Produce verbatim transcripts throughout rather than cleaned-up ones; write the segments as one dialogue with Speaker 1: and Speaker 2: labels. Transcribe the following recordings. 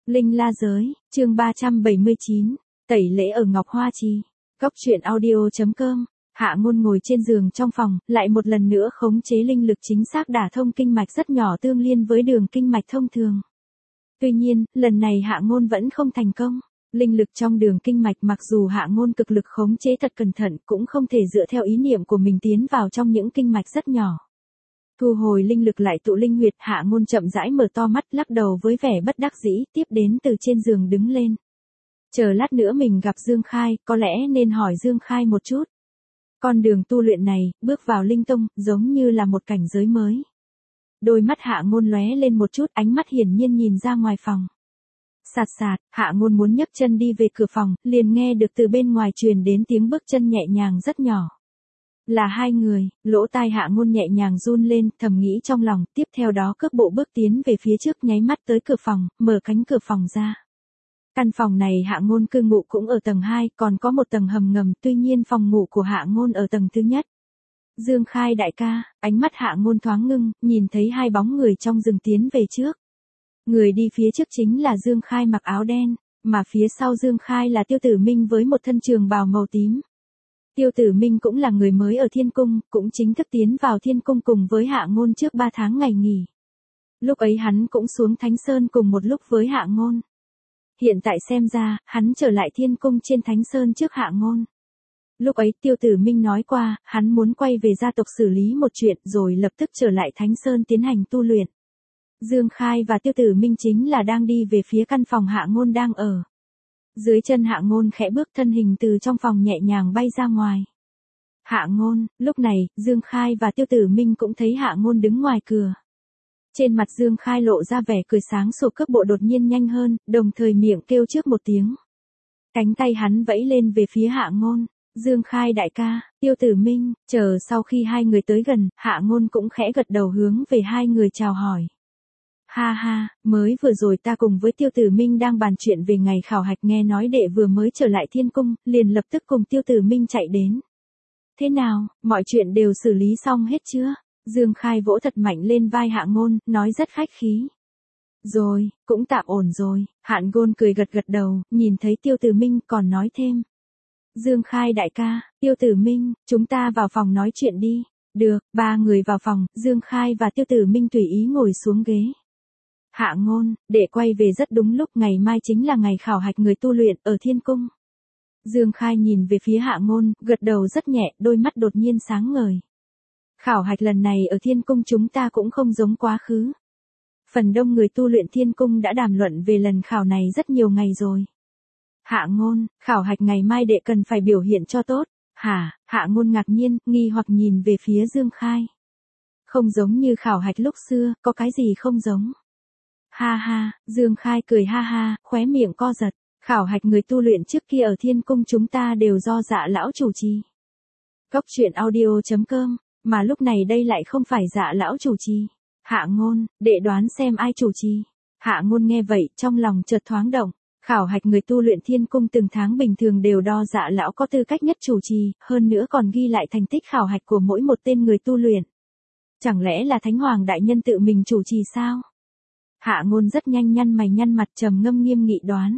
Speaker 1: Linh La Giới, chương ba trăm bảy mươi chín, tẩy lễ ở Ngọc Hoa Trì. Góc truyện audio.com. Hạ Ngôn ngồi trên giường trong phòng, lại một lần nữa khống chế linh lực chính xác đả thông kinh mạch rất nhỏ tương liên với đường kinh mạch thông thường. Tuy nhiên, lần này Hạ Ngôn vẫn không thành công. Linh lực trong đường kinh mạch mặc dù Hạ Ngôn cực lực khống chế thật cẩn thận cũng không thể dựa theo ý niệm của mình tiến vào trong những kinh mạch rất nhỏ. Thu hồi linh lực lại tụ linh huyệt, Hạ Ngôn chậm rãi mở to mắt, lắc đầu với vẻ bất đắc dĩ, tiếp đến từ trên giường đứng lên. Chờ lát nữa mình gặp Dương Khai, có lẽ nên hỏi Dương Khai một chút. Con đường tu luyện này, bước vào linh tông, giống như là một cảnh giới mới. Đôi mắt Hạ Ngôn lóe lên một chút, ánh mắt hiển nhiên nhìn ra ngoài phòng. Sạt sạt, Hạ Ngôn muốn nhấc chân đi về cửa phòng, liền nghe được từ bên ngoài truyền đến tiếng bước chân nhẹ nhàng rất nhỏ. Là hai người, lỗ tai Hạ Ngôn nhẹ nhàng run lên, thầm nghĩ trong lòng, tiếp theo đó cước bộ bước tiến về phía trước, nháy mắt tới cửa phòng, mở cánh cửa phòng ra. Căn phòng này Hạ Ngôn cư ngụ cũng ở tầng hai, còn có một tầng hầm ngầm, tuy nhiên phòng ngủ của Hạ Ngôn ở tầng thứ nhất. Dương Khai đại ca, ánh mắt Hạ Ngôn thoáng ngưng, nhìn thấy hai bóng người trong rừng tiến về trước. Người đi phía trước chính là Dương Khai mặc áo đen, mà phía sau Dương Khai là Tiêu Tử Minh với một thân trường bào màu tím. Tiêu Tử Minh cũng là người mới ở Thiên Cung, cũng chính thức tiến vào Thiên Cung cùng với Hạ Ngôn trước ba tháng ngày nghỉ. Lúc ấy hắn cũng xuống Thánh Sơn cùng một lúc với Hạ Ngôn. Hiện tại xem ra, hắn trở lại Thiên Cung trên Thánh Sơn trước Hạ Ngôn. Lúc ấy Tiêu Tử Minh nói qua, hắn muốn quay về gia tộc xử lý một chuyện rồi lập tức trở lại Thánh Sơn tiến hành tu luyện. Dương Khai và Tiêu Tử Minh chính là đang đi về phía căn phòng Hạ Ngôn đang ở. Dưới chân Hạ Ngôn khẽ bước, thân hình từ trong phòng nhẹ nhàng bay ra ngoài. Hạ Ngôn, lúc này, Dương Khai và Tiêu Tử Minh cũng thấy Hạ Ngôn đứng ngoài cửa. Trên mặt Dương Khai lộ ra vẻ cười sáng sủa, cước bộ đột nhiên nhanh hơn, đồng thời miệng kêu trước một tiếng. Cánh tay hắn vẫy lên về phía Hạ Ngôn. Dương Khai đại ca, Tiêu Tử Minh, chờ sau khi hai người tới gần, Hạ Ngôn cũng khẽ gật đầu hướng về hai người chào hỏi. Ha ha, mới vừa rồi ta cùng với Tiêu Tử Minh đang bàn chuyện về ngày khảo hạch, nghe nói đệ vừa mới trở lại Thiên Cung, liền lập tức cùng Tiêu Tử Minh chạy đến. Thế nào, mọi chuyện đều xử lý xong hết chưa? Dương Khai vỗ thật mạnh lên vai Hạ Ngôn, nói rất khách khí. Rồi, cũng tạm ổn rồi, Hạ Ngôn cười gật gật đầu, nhìn thấy Tiêu Tử Minh còn nói thêm. Dương Khai đại ca, Tiêu Tử Minh, chúng ta vào phòng nói chuyện đi. Được, ba người vào phòng, Dương Khai và Tiêu Tử Minh tùy ý ngồi xuống ghế. Hạ Ngôn, đệ quay về rất đúng lúc, ngày mai chính là ngày khảo hạch người tu luyện ở Thiên Cung. Dương Khai nhìn về phía Hạ Ngôn, gật đầu rất nhẹ, đôi mắt đột nhiên sáng ngời. Khảo hạch lần này ở Thiên Cung chúng ta cũng không giống quá khứ. Phần đông người tu luyện Thiên Cung đã đàm luận về lần khảo này rất nhiều ngày rồi. Hạ Ngôn, khảo hạch ngày mai đệ cần phải biểu hiện cho tốt. Hả? Hạ Ngôn ngạc nhiên, nghi hoặc nhìn về phía Dương Khai. Không giống như khảo hạch lúc xưa, có cái gì không giống? Ha ha, Dương Khai cười ha ha, khóe miệng co giật. Khảo hạch người tu luyện trước kia ở Thiên Cung chúng ta đều do Dạ lão chủ trì. Góc truyện audio.com, mà lúc này đây lại không phải Dạ lão chủ trì. Hạ Ngôn, đệ đoán xem ai chủ trì. Hạ Ngôn nghe vậy, trong lòng chợt thoáng động. Khảo hạch người tu luyện Thiên Cung từng tháng bình thường đều đo Dạ lão có tư cách nhất chủ trì, hơn nữa còn ghi lại thành tích khảo hạch của mỗi một tên người tu luyện. Chẳng lẽ là Thánh Hoàng đại nhân tự mình chủ trì sao? Hạ Ngôn rất nhanh nhăn mày nhăn mặt, trầm ngâm nghiêm nghị đoán.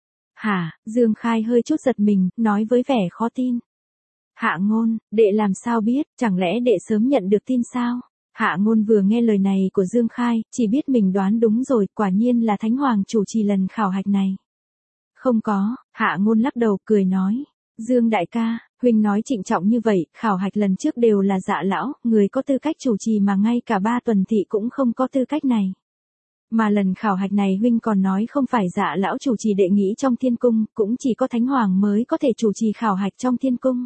Speaker 1: Hả? Dương Khai hơi chút giật mình, nói với vẻ khó tin. Hạ Ngôn, đệ làm sao biết, chẳng lẽ đệ sớm nhận được tin sao? Hạ Ngôn vừa nghe lời này của Dương Khai, chỉ biết mình đoán đúng rồi, quả nhiên là Thánh Hoàng chủ trì lần khảo hạch này. Không có, Hạ Ngôn lắc đầu cười nói. Dương đại ca, huynh nói trịnh trọng như vậy, khảo hạch lần trước đều là Dạ lão, người có tư cách chủ trì mà ngay cả ba tuần thị cũng không có tư cách này. Mà lần khảo hạch này huynh còn nói không phải Dạ lão chủ trì, đệ nghĩ trong Thiên Cung, cũng chỉ có Thánh Hoàng mới có thể chủ trì khảo hạch trong Thiên Cung.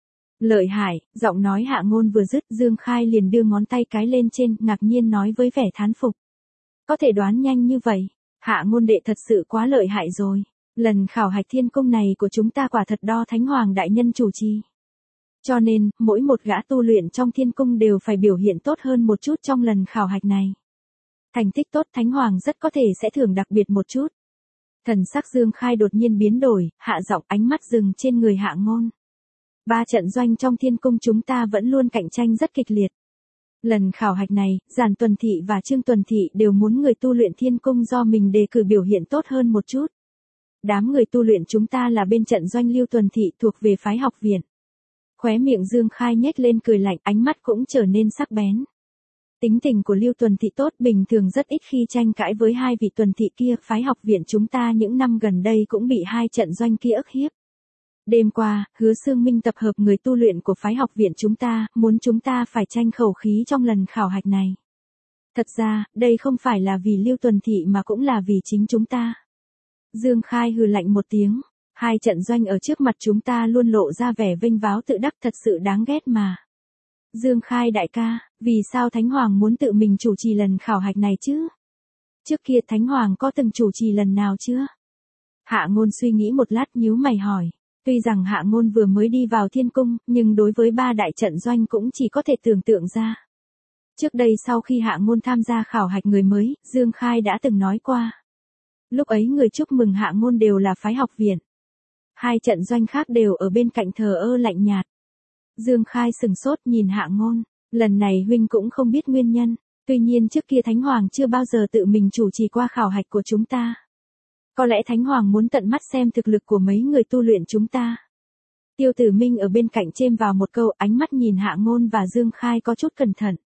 Speaker 1: Lợi hại, giọng nói Hạ Ngôn vừa dứt, Dương Khai liền đưa ngón tay cái lên trên, ngạc nhiên nói với vẻ thán phục. Có thể đoán nhanh như vậy, Hạ Ngôn đệ thật sự quá lợi hại rồi. Lần khảo hạch Thiên Cung này của chúng ta quả thật đo Thánh Hoàng đại nhân chủ trì. Cho nên, mỗi một gã tu luyện trong Thiên Cung đều phải biểu hiện tốt hơn một chút trong lần khảo hạch này. Thành tích tốt Thánh Hoàng rất có thể sẽ thưởng đặc biệt một chút. Thần sắc Dương Khai đột nhiên biến đổi, hạ giọng, ánh mắt dừng trên người Hạ Ngôn. Ba trận doanh trong Thiên Cung chúng ta vẫn luôn cạnh tranh rất kịch liệt. Lần khảo hạch này, Giản Tuần Thị và Trương Tuần Thị đều muốn người tu luyện thiên cung do mình đề cử biểu hiện tốt hơn một chút. Đám người tu luyện chúng ta là bên trận doanh Lưu Tuần Thị thuộc về phái học viện. Khóe miệng Dương Khai nhếch lên cười lạnh, ánh mắt cũng trở nên sắc bén. Tính tình của Lưu Tuần Thị tốt, bình thường rất ít khi tranh cãi với hai vị Tuần Thị kia, phái học viện chúng ta những năm gần đây cũng bị hai trận doanh kia ức hiếp. Đêm qua, Hứa Xương Minh tập hợp người tu luyện của phái học viện chúng ta, muốn chúng ta phải tranh khẩu khí trong lần khảo hạch này. Thật ra, đây không phải là vì Lưu Tuần Thị mà cũng là vì chính chúng ta. Dương Khai hừ lạnh một tiếng, hai trận doanh ở trước mặt chúng ta luôn lộ ra vẻ vênh váo tự đắc, thật sự đáng ghét mà. Dương Khai đại ca, vì sao Thánh Hoàng muốn tự mình chủ trì lần khảo hạch này chứ? Trước kia Thánh Hoàng có từng chủ trì lần nào chưa? Hạ Ngôn suy nghĩ một lát nhíu mày hỏi. Tuy rằng Hạ Ngôn vừa mới đi vào thiên cung, nhưng đối với ba đại trận doanh cũng chỉ có thể tưởng tượng ra. Trước đây sau khi Hạ Ngôn tham gia khảo hạch người mới, Dương Khai đã từng nói qua. Lúc ấy người chúc mừng Hạ Ngôn đều là phái học viện. Hai trận doanh khác đều ở bên cạnh thờ ơ lạnh nhạt. Dương Khai sừng sốt nhìn Hạ Ngôn, lần này huynh cũng không biết nguyên nhân, tuy nhiên trước kia Thánh Hoàng chưa bao giờ tự mình chủ trì qua khảo hạch của chúng ta. Có lẽ Thánh Hoàng muốn tận mắt xem thực lực của mấy người tu luyện chúng ta. Tiêu Tử Minh ở bên cạnh chêm vào một câu, ánh mắt nhìn Hạ Ngôn và Dương Khai có chút cẩn thận.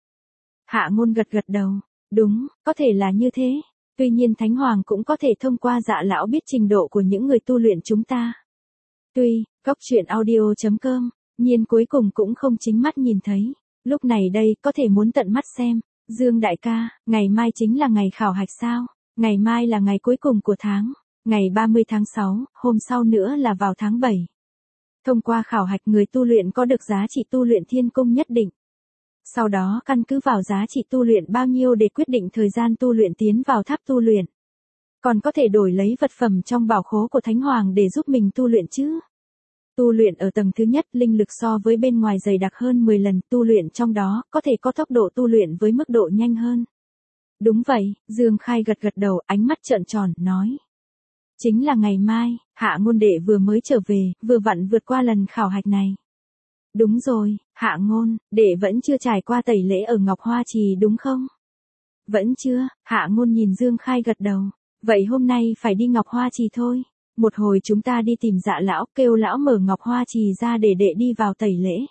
Speaker 1: Hạ Ngôn gật gật đầu, đúng, có thể là như thế, tuy nhiên Thánh Hoàng cũng có thể thông qua Dạ lão biết trình độ của những người tu luyện chúng ta. Tuy, Cốc Truyện Audio chấm com, nhiên cuối cùng cũng không chính mắt nhìn thấy, lúc này đây có thể muốn tận mắt xem. Dương đại ca, ngày mai chính là ngày khảo hạch sao? Ngày mai là ngày cuối cùng của tháng, ngày ba mươi tháng sáu, hôm sau nữa là vào tháng bảy. Thông qua khảo hạch người tu luyện có được giá trị tu luyện thiên cung nhất định. Sau đó căn cứ vào giá trị tu luyện bao nhiêu để quyết định thời gian tu luyện tiến vào tháp tu luyện. Còn có thể đổi lấy vật phẩm trong bảo khố của Thánh Hoàng để giúp mình tu luyện chứ. Tu luyện ở tầng thứ nhất linh lực so với bên ngoài dày đặc hơn mười lần, tu luyện trong đó có thể có tốc độ tu luyện với mức độ nhanh hơn. Đúng vậy, Dương Khai gật gật đầu, ánh mắt trợn tròn, nói. Chính là ngày mai, Hạ Ngôn đệ vừa mới trở về, vừa vặn vượt qua lần khảo hạch này. Đúng rồi, Hạ Ngôn, đệ vẫn chưa trải qua tẩy lễ ở Ngọc Hoa Trì đúng không? Vẫn chưa, Hạ Ngôn nhìn Dương Khai gật đầu. Vậy hôm nay phải đi Ngọc Hoa Trì thôi. Một hồi chúng ta đi tìm Dạ lão, kêu lão mở Ngọc Hoa Trì ra để đệ đi vào tẩy lễ.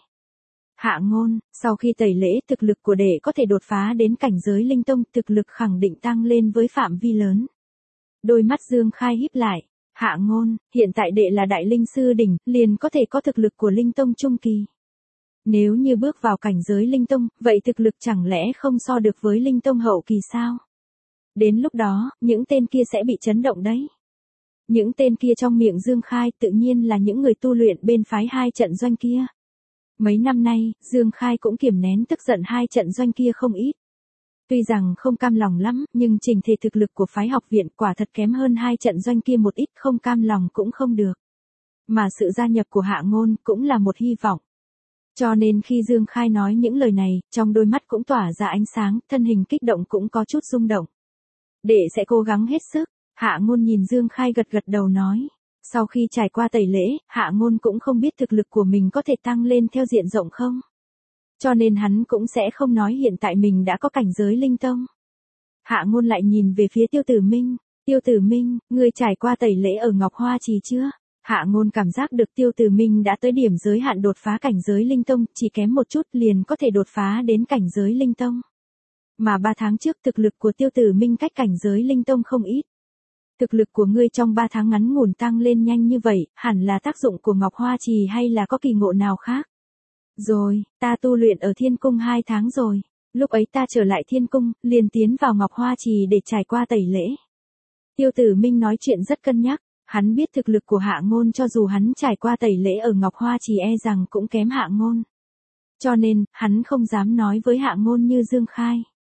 Speaker 1: Hạ Ngôn, sau khi tẩy lễ thực lực của đệ có thể đột phá đến cảnh giới linh tông, thực lực khẳng định tăng lên với phạm vi lớn. Đôi mắt Dương Khai híp lại, Hạ Ngôn, hiện tại đệ là đại linh sư đỉnh, liền có thể có thực lực của linh tông trung kỳ. Nếu như bước vào cảnh giới linh tông, vậy thực lực chẳng lẽ không so được với linh tông hậu kỳ sao? Đến lúc đó, những tên kia sẽ bị chấn động đấy. Những tên kia trong miệng Dương Khai tự nhiên là những người tu luyện bên phái hai trận doanh kia. Mấy năm nay, Dương Khai cũng kiềm nén tức giận hai trận doanh kia không ít. Tuy rằng không cam lòng lắm, nhưng trình thể thực lực của phái học viện quả thật kém hơn hai trận doanh kia một ít, không cam lòng cũng không được. Mà sự gia nhập của Hạ Ngôn cũng là một hy vọng. Cho nên khi Dương Khai nói những lời này, trong đôi mắt cũng tỏa ra ánh sáng, thân hình kích động cũng có chút rung động. Đệ sẽ cố gắng hết sức. Hạ Ngôn nhìn Dương Khai gật gật đầu nói. Sau khi trải qua tẩy lễ, Hạ Ngôn cũng không biết thực lực của mình có thể tăng lên theo diện rộng không. Cho nên hắn cũng sẽ không nói hiện tại mình đã có cảnh giới linh tông. Hạ Ngôn lại nhìn về phía Tiêu Tử Minh. Tiêu Tử Minh, ngươi trải qua tẩy lễ ở Ngọc Hoa Trì chưa? Hạ Ngôn cảm giác được Tiêu Tử Minh đã tới điểm giới hạn đột phá cảnh giới linh tông, chỉ kém một chút liền có thể đột phá đến cảnh giới linh tông. Mà ba tháng trước thực lực của Tiêu Tử Minh cách cảnh giới linh tông không ít. Thực lực của ngươi trong ba tháng ngắn ngủn tăng lên nhanh như vậy, hẳn là tác dụng của Ngọc Hoa Trì hay là có kỳ ngộ nào khác? Rồi, ta tu luyện ở Thiên Cung hai tháng rồi. Lúc ấy ta trở lại Thiên Cung, liền tiến vào Ngọc Hoa Trì để trải qua tẩy lễ. Tiêu Tử Minh nói chuyện rất cân nhắc, hắn biết thực lực của Hạ Ngôn cho dù hắn trải qua tẩy lễ ở Ngọc Hoa Trì e rằng cũng kém Hạ Ngôn. Cho nên, hắn không dám nói với Hạ Ngôn như Dương Khai.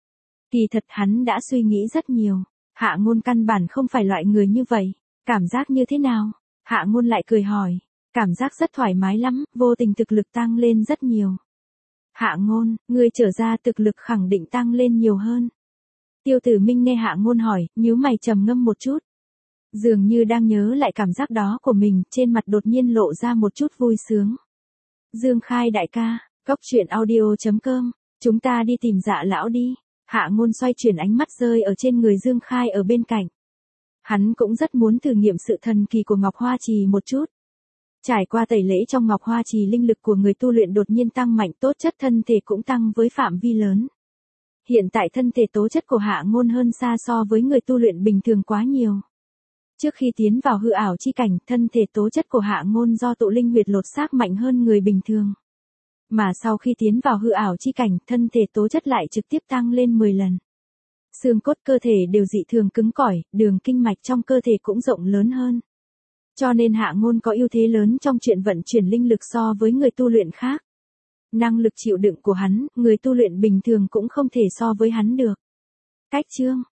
Speaker 1: Kỳ thật hắn đã suy nghĩ rất nhiều. Hạ Ngôn căn bản không phải loại người như vậy. Cảm giác như thế nào? Hạ Ngôn lại cười hỏi. Cảm giác rất thoải mái lắm, vô tình thực lực tăng lên rất nhiều. Hạ Ngôn, ngươi trở ra thực lực khẳng định tăng lên nhiều hơn. Tiêu Tử Minh nghe Hạ Ngôn hỏi, nhíu mày trầm ngâm một chút. Dường như đang nhớ lại cảm giác đó của mình, trên mặt đột nhiên lộ ra một chút vui sướng. Dương Khai đại ca, Cốc Truyện Audio chấm com Chúng ta đi tìm Dạ lão đi. Hạ Ngôn xoay chuyển ánh mắt rơi ở trên người Dương Khai ở bên cạnh. Hắn cũng rất muốn thử nghiệm sự thần kỳ của Ngọc Hoa Trì một chút. Trải qua tẩy lễ trong Ngọc Hoa Trì, linh lực của người tu luyện đột nhiên tăng mạnh, tố chất thân thể cũng tăng với phạm vi lớn. Hiện tại thân thể tố chất của Hạ Ngôn hơn xa so với người tu luyện bình thường quá nhiều. Trước khi tiến vào hư ảo chi cảnh, thân thể tố chất của Hạ Ngôn do tụ linh huyệt lột xác mạnh hơn người bình thường. Mà sau khi tiến vào hư ảo chi cảnh, thân thể tố chất lại trực tiếp tăng lên mười lần. Xương cốt cơ thể đều dị thường cứng cỏi, đường kinh mạch trong cơ thể cũng rộng lớn hơn. Cho nên Hạ Ngôn có ưu thế lớn trong chuyện vận chuyển linh lực so với người tu luyện khác. Năng lực chịu đựng của hắn, người tu luyện bình thường cũng không thể so với hắn được. Cách chương